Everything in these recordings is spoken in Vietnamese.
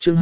chương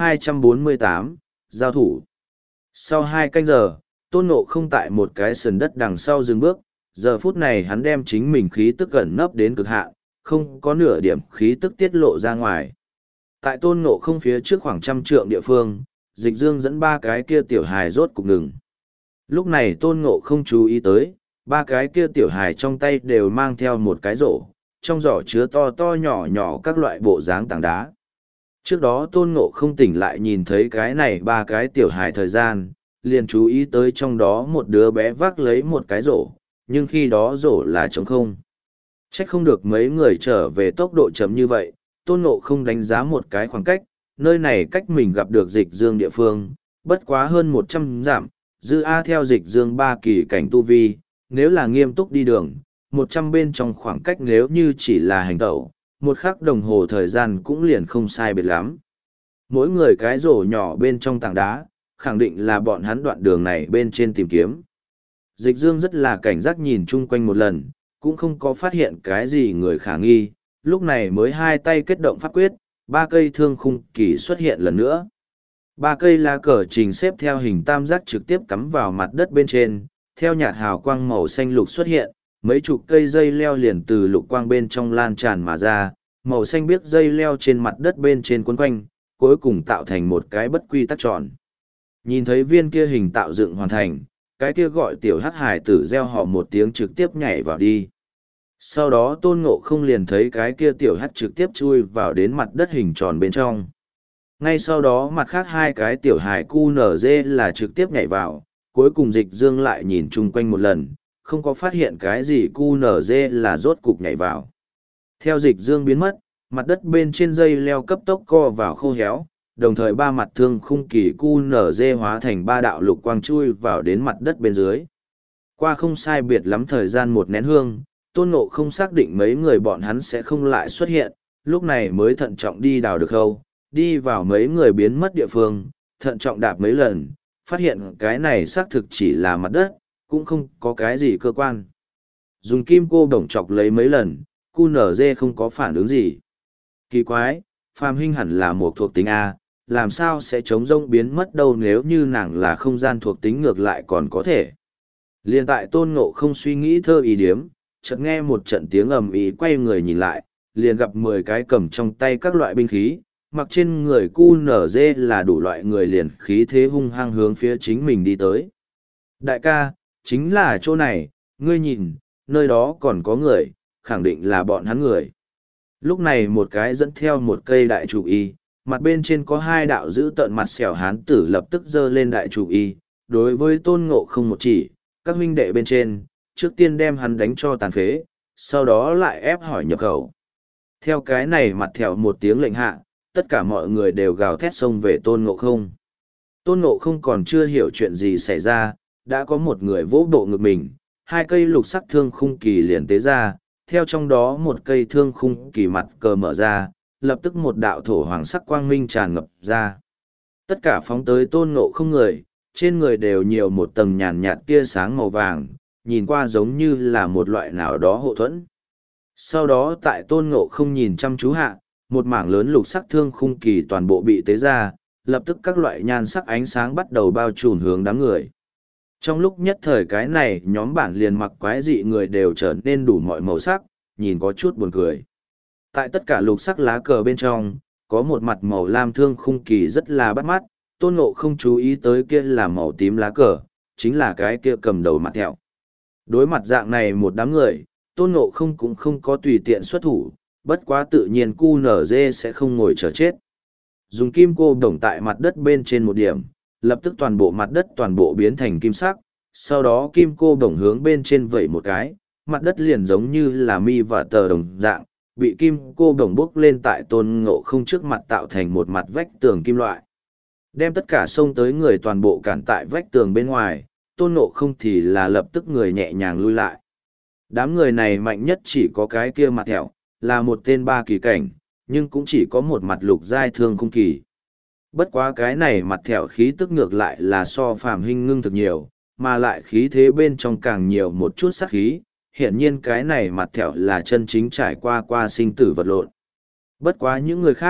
248, giao thủ. Sau 2 canh giờ, Tôn Ngộ không tại một cái sườn đất đằng sau dừng bước, giờ phút này hắn đem chính mình khí tức ẩn nấp đến cực hạn, không có nửa điểm khí tức tiết lộ ra ngoài. Tại Tôn Ngộ không phía trước khoảng 100 trượng địa phương, Dịch Dương dẫn 3 cái kia tiểu hài rốt cục ngừng. Lúc này Tôn Ngộ không chú ý tới, 3 cái kia tiểu hài trong tay đều mang theo một cái rổ, trong giỏ chứa to to nhỏ nhỏ các loại bộ dáng tảng đá. Trước đó Tôn Ngộ không tỉnh lại nhìn thấy cái này 3 cái tiểu hài thời gian, liền chú ý tới trong đó một đứa bé vác lấy một cái rổ, nhưng khi đó rổ là trống không. Trách không được mấy người trở về tốc độ chậm như vậy, Tôn Ngộ không đánh giá một cái khoảng cách, nơi này cách mình gặp được Dịch Dương địa phương, bất quá hơn 100 dặm, dư A theo Dịch Dương 3 kỳ cảnh tu vi, nếu là nghiêm túc đi đường, 100 bên trong khoảng cách nếu như chỉ là hành tẩu, 1 khắc đồng hồ thời gian cũng liền không sai biệt lắm. Mỗi người cái rổ nhỏ bên trong tảng đá, khẳng định là bọn hắn đoạn đường này bên trên tìm kiếm. Dịch Dương rất là cảnh giác nhìn chung quanh một lần, cũng không có phát hiện cái gì người khả nghi, lúc này mới 2 tay kết động pháp quyết, 3 cây thương khung kỳ xuất hiện lần nữa. 3 cây lá cờ trình xếp theo hình tam giác trực tiếp cắm vào mặt đất bên trên, theo nhạt hào quang màu xanh lục xuất hiện, mấy chục cây dây leo liền từ lục quang bên trong lan tràn mà ra, màu xanh biếc dây leo trên mặt đất bên trên quấn quanh, cuối cùng tạo thành một cái bất quy tắc tròn. Nhìn thấy viên kia hình tạo dựng hoàn thành, cái kia gọi tiểu hắc hải tử reo hò một tiếng trực tiếp nhảy vào đi. Sau đó Tôn Ngộ không liền thấy cái kia tiểu hắc trực tiếp chui vào đến mặt đất hình tròn bên trong. Ngay sau đó mặt khác 2 cái tiểu hải QNZ là trực tiếp nhảy vào, cuối cùng Dịch Dương lại nhìn chung quanh một lần, không có phát hiện cái gì QNZ là rốt cục nhảy vào. Theo Dịch Dương biến mất, mặt đất bên trên dây leo cấp tốc co vào khô héo, đồng thời 3 mặt thương khung kỳ QNZ hóa thành 3 đạo lục quang chui vào đến mặt đất bên dưới. Qua không sai biệt lắm thời gian 1 nén hương, Tôn Ngộ không xác định mấy người bọn hắn sẽ không lại xuất hiện, lúc này mới thận trọng đi đào được khâu, đi vào mấy người biến mất địa phương, thận trọng đạp mấy lần, phát hiện cái này xác thực chỉ là mặt đất, cũng không có cái gì cơ quan. Dùng kim cô đồng chọc lấy mấy lần, QNZ không có phản ứng gì. Kỳ quái, Phàm Hinh hẳn là một thuộc tính A, làm sao sẽ chống rông biến mất đâu, nếu như nàng là không gian thuộc tính ngược lại còn có thể. Liên tại Tôn Ngộ không suy nghĩ thơ ý điếm, chợt nghe một trận tiếng ầm ĩ, quay người nhìn lại, liền gặp 10 cái cầm trong tay các loại binh khí, mặc trên người QNZ là đủ loại người liền khí thế hung hăng hướng phía chính mình đi tới. Đại ca, chính là chỗ này, ngươi nhìn, nơi đó còn có người, khẳng định là bọn hắn người. Lúc này một cái dẫn theo một cây đại trụ y, mặt bên trên có 2 đạo giữ tợn mặt xẻo hán tử lập tức giơ lên đại trụ y, đối với Tôn Ngộ không một chỉ, các huynh đệ bên trên, trước tiên đem hắn đánh cho tàn phế, sau đó lại ép hỏi nhập khẩu. Theo cái này mặt thẹo một tiếng lệnh hạ, tất cả mọi người đều gào thét xông về Tôn Ngộ không. Tôn Ngộ không còn chưa hiểu chuyện gì xảy ra, đã có một người vỗ bộ ngực mình, 2 cây lục sắc thương khung kỳ liền tế ra, theo trong đó một cây thương khung kỳ mặt cờ mở ra, lập tức một đạo thổ hoàng sắc quang minh tràn ngập ra. Tất cả phóng tới Tôn Ngộ không người, trên người đều nhiều một tầng nhàn nhạt tia sáng màu vàng, nhìn qua giống như là một loại nào đó hộ thuẫn. Sau đó tại Tôn Ngộ không nhìn chăm chú hạ, một mảng lớn lục sắc thương khung kỳ toàn bộ bị tế ra, lập tức các loại nhan sắc ánh sáng bắt đầu bao trùm hướng đám người. Trong lúc nhất thời cái này nhóm bản liền mặc quái dị người đều trở nên đủ mọi màu sắc, nhìn có chút buồn cười. Tại tất cả lục sắc lá cờ bên trong, có một mặt màu lam thương khung kỳ rất là bắt mắt, Tôn Ngộ không chú ý tới kia là màu tím lá cờ, chính là cái kia cầm đầu mặt thẹo. Đối mặt dạng này một đám người, Tôn Ngộ không cũng không có tùy tiện xuất thủ, bất quá tự nhiên QNZ sẽ không ngồi chờ chết. Dùng kim cô đồng tại mặt đất bên trên một điểm, lập tức toàn bộ mặt đất toàn bộ biến thành kim sắc, sau đó kim cô đồng hướng bên trên vẩy một cái, mặt đất liền giống như là mi và tờ đồng dạng, bị kim cô đồng bốc lên tại Tôn Ngộ không trước mặt tạo thành một mặt vách tường kim loại. Đem tất cả xông tới người toàn bộ cản tại vách tường bên ngoài, Tôn Ngộ không thì là lập tức người nhẹ nhàng lui lại. Đám người này mạnh nhất chỉ có cái kia mặt thẹo, là một tên 3 kỳ cảnh, nhưng cũng chỉ có một mặt lục giai thương khung kỳ. Bất quá cái này mặt thẹo khí tức ngược lại là so Phàm Hinh ngưng thực nhiều, mà lại khí thế bên trong càng nhiều một chút sát khí, hiển nhiên cái này mặt thẹo là chân chính trải qua sinh tử vật lộn. Bất quá những người khác,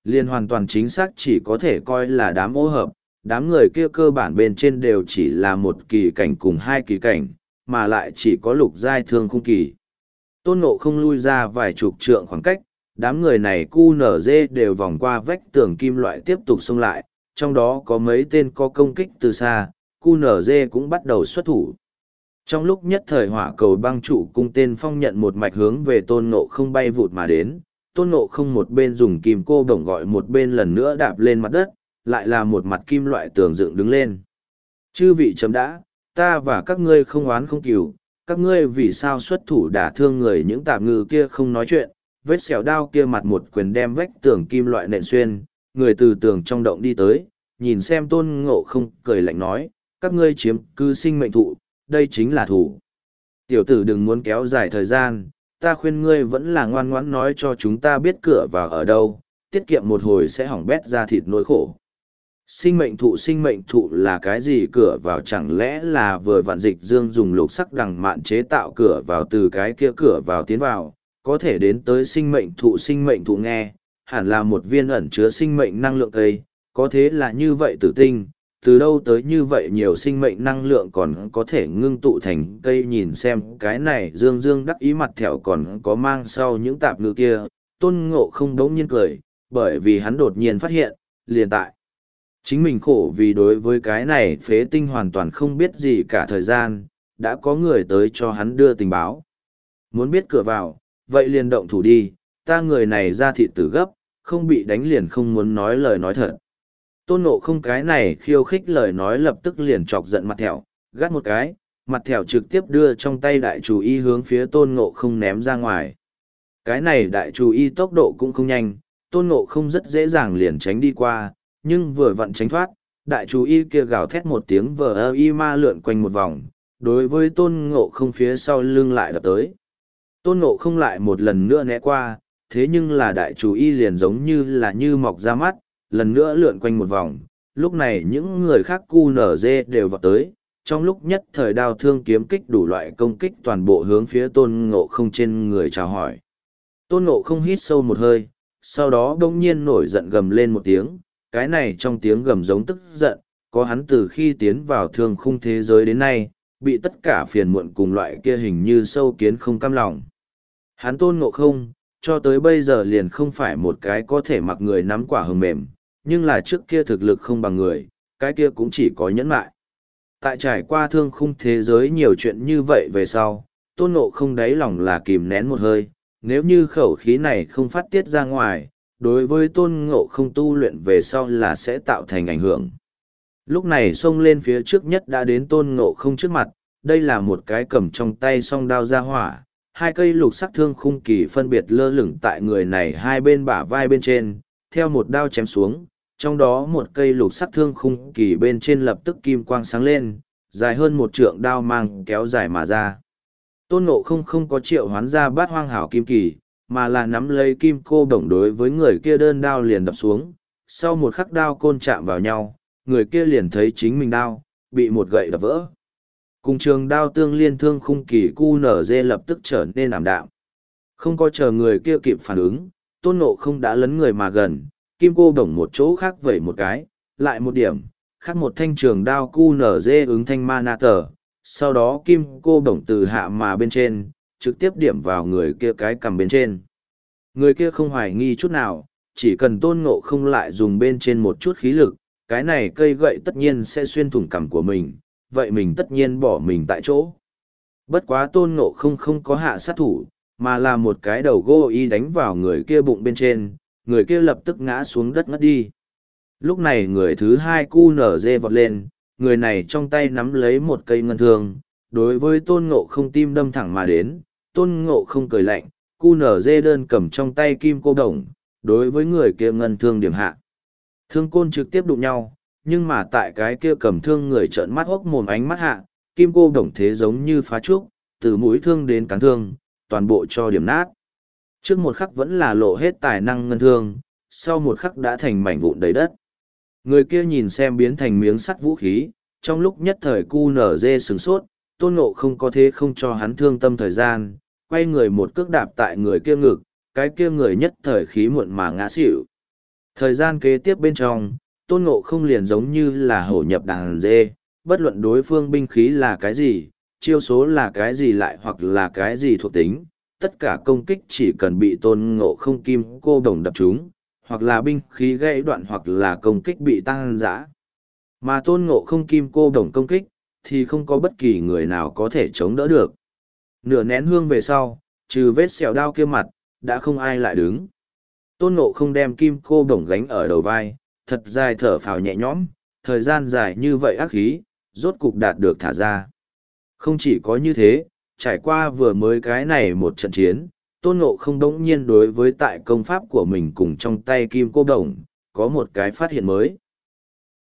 liền hoàn toàn chính xác chỉ có thể coi là đám ô hợp, đám người kia cơ bản bên trên đều chỉ là một kỳ cảnh cùng hai kỳ cảnh, mà lại chỉ có lục giai thương khung kỳ. Tôn Ngộ không lui ra vài chục trượng khoảng cách, đám người này cu nở dê đều vòng qua vách tường kim loại tiếp tục xông lại, trong đó có mấy tên có công kích từ xa, cu nở dê cũng bắt đầu xuất thủ. Trong lúc nhất thời hỏa cầu băng trụ cung tên phong nhận một mạch hướng về Tôn Ngộ không bay vụt mà đến, Tôn Ngộ không một bên dùng kim cô bổng gọi một bên lần nữa đạp lên mặt đất, lại là một mặt kim loại tường dựng đứng lên. Chư vị chấm đã, ta và các ngươi không oán không cừu, các ngươi vì sao xuất thủ đả thương người, những tạp ngư kia không nói chuyện, vết xẻo đao kia mặt một quyền đem vách tường kim loại nện xuyên, người từ tường trong động đi tới, nhìn xem Tôn Ngộ không cười lạnh nói, các ngươi chiếm cứ sinh mệnh thụ, đây chính là thủ. Tiểu tử đừng muốn kéo dài thời gian, ta khuyên ngươi vẫn là ngoan ngoãn nói cho chúng ta biết cửa vào ở đâu, tiết kiệm một hồi sẽ hỏng bét ra thịt nỗi khổ. Sinh mệnh thụ là cái gì? Cửa vào chẳng lẽ là vừa vạn dịch dương dùng lục sắc đằng mạn chế tạo cửa vào, từ cái kia cửa vào tiến vào, có thể đến tới sinh mệnh thụ nghe, hẳn là một viên ẩn chứa sinh mệnh năng lượng cây, có thế là như vậy tử tinh, từ đâu tới như vậy nhiều sinh mệnh năng lượng còn có thể ngưng tụ thành cây. Nhìn xem cái này dương dương đắc ý mặt thẹo còn có mang sau những tạp ngữ kia, Tôn Ngộ không đống nhiên cười, bởi vì hắn đột nhiên phát hiện, liền tại chính mình khổ vì đối với cái này phế tinh hoàn toàn không biết gì cả thời gian, đã có người tới cho hắn đưa tình báo. Muốn biết cửa vào, vậy liền động thủ đi, ta người này ra thịt tử gấp, không bị đánh liền không muốn nói lời nói thật. Tôn Ngộ không cái này khiêu khích lời nói lập tức liền chọc giận mặt thẹo, gắt một cái, mặt thẹo trực tiếp đưa trong tay đại chú y hướng phía Tôn Ngộ không ném ra ngoài. Cái này đại chú y tốc độ cũng không nhanh, Tôn Ngộ không rất dễ dàng liền tránh đi qua, nhưng vừa vặn tránh thoát, đại chú y kia gào thét một tiếng vờ y ma lượn quanh một vòng, đối với Tôn Ngộ không phía sau lưng lại đập tới. Tôn Ngộ không lại một lần nữa né qua, thế nhưng là đại chú y liền giống như là như mọc ra mắt, lần nữa lượn quanh một vòng. Lúc này những người khác cu nở dê đều vào tới, trong lúc nhất thời đao thương kiếm kích đủ loại công kích toàn bộ hướng phía Tôn Ngộ không trên người chào hỏi. Tôn Ngộ không hít sâu một hơi, sau đó đông nhiên nổi giận gầm lên một tiếng, cái này trong tiếng gầm giống tức giận, có hắn từ khi tiến vào thương khung thế giới đến nay, bị tất cả phiền muộn cùng loại kia hình như sâu kiến không cam lòng. Hắn Tôn Ngộ không, cho tới bây giờ liền không phải một cái có thể mặc người nắm quả hờ mềm, nhưng là trước kia thực lực không bằng người, cái kia cũng chỉ có nhẫn mại. Tại trải qua thương khung thế giới nhiều chuyện như vậy về sau, Tôn Ngộ không đáy lòng là kìm nén một hơi, nếu như khẩu khí này không phát tiết ra ngoài, đối với Tôn Ngộ không tu luyện về sau là sẽ tạo thành ảnh hưởng. Lúc này xông lên phía trước nhất đã đến Tôn Ngộ không trước mặt, đây là một cái cầm trong tay song đao ra hỏa, hai cây lục sắc thương khung kỳ phân biệt lơ lửng tại người này hai bên bả vai bên trên, theo một đao chém xuống, trong đó một cây lục sắc thương khung kỳ bên trên lập tức kim quang sáng lên, dài hơn một trượng đao mang kéo dài mà ra. Tôn Ngộ không không có triệu hoán ra bát hoang hảo kim kỳ, mà là nắm lấy kim cô bổng đối với người kia đơn đao liền đập xuống, sau một khắc đao côn chạm vào nhau, người kia liền thấy chính mình đao, bị một gậy đập vỡ. Cùng trường đao tương liên thương khung kỳ cu nở dê lập tức trở nên ảm đạm. Không có chờ người kia kịp phản ứng, Tôn Ngộ không đã lấn người mà gần, kim cô bổng một chỗ khác vẩy một cái, lại một điểm, khác một thanh trường đao cu nở dê ứng thanh ma na tờ, sau đó kim cô bổng từ hạ mà bên trên, trực tiếp điểm vào người kia cái cằm bên trên. Người kia không hoài nghi chút nào, chỉ cần Tôn Ngộ không lại dùng bên trên một chút khí lực, cái này cây gậy tất nhiên sẽ xuyên thủng cằm của mình, vậy mình tất nhiên bỏ mình tại chỗ. Bất quá Tôn Ngộ không không có hạ sát thủ, mà là một cái đầu gô y đánh vào người kia bụng bên trên, người kia lập tức ngã xuống đất ngất đi. Lúc này người thứ hai cu nở dê vọt lên, người này trong tay nắm lấy một cây ngân thương, đối với Tôn Ngộ không tim đâm thẳng mà đến, Tôn Ngộ không cười lạnh, cu nở dê đơn cầm trong tay kim cô đồng, đối với người kia ngân thương điểm hạ. Thương côn trực tiếp đụng nhau, nhưng mà tại cái kia cầm thương người trợn mắt hốc mồm ánh mắt hạ, kim cô đồng thế giống như phá trúc, từ mũi thương đến cán thương, toàn bộ cho điểm nát. Trước một khắc vẫn là lộ hết tài năng ngân thương, sau một khắc đã thành mảnh vụn đầy đất. Người kia nhìn xem biến thành miếng sắt vũ khí, trong lúc nhất thời cu nở dê sửng sốt, Tôn Ngộ không có thế không cho hắn thương tâm thời gian, quay người một cước đạp tại người kia ngực, cái kia người nhất thời khí muộn mà ngã xỉu. Thời gian kế tiếp bên trong, Tôn Ngộ không liền giống như là hổ nhập đàn dê, bất luận đối phương binh khí là cái gì, chiêu số là cái gì lại hoặc là cái gì thuộc tính, tất cả công kích chỉ cần bị Tôn Ngộ không kim cô đồng đập trúng, hoặc là binh khí gãy đoạn hoặc là công kích bị tăng dã. Mà Tôn Ngộ không kim cô đồng công kích, thì không có bất kỳ người nào có thể chống đỡ được. Nửa nén hương về sau, trừ vết sẹo đao kia mặt, đã không ai lại đứng. Tôn Ngộ không đem kim cô đồng gánh ở đầu vai, thật dài thở phào nhẹ nhõm, thời gian dài như vậy ác khí, rốt cục đạt được thả ra. Không chỉ có như thế, trải qua vừa mới cái này một trận chiến, Tôn Ngộ không đống nhiên đối với tại công pháp của mình cùng trong tay kim cô đồng, có một cái phát hiện mới.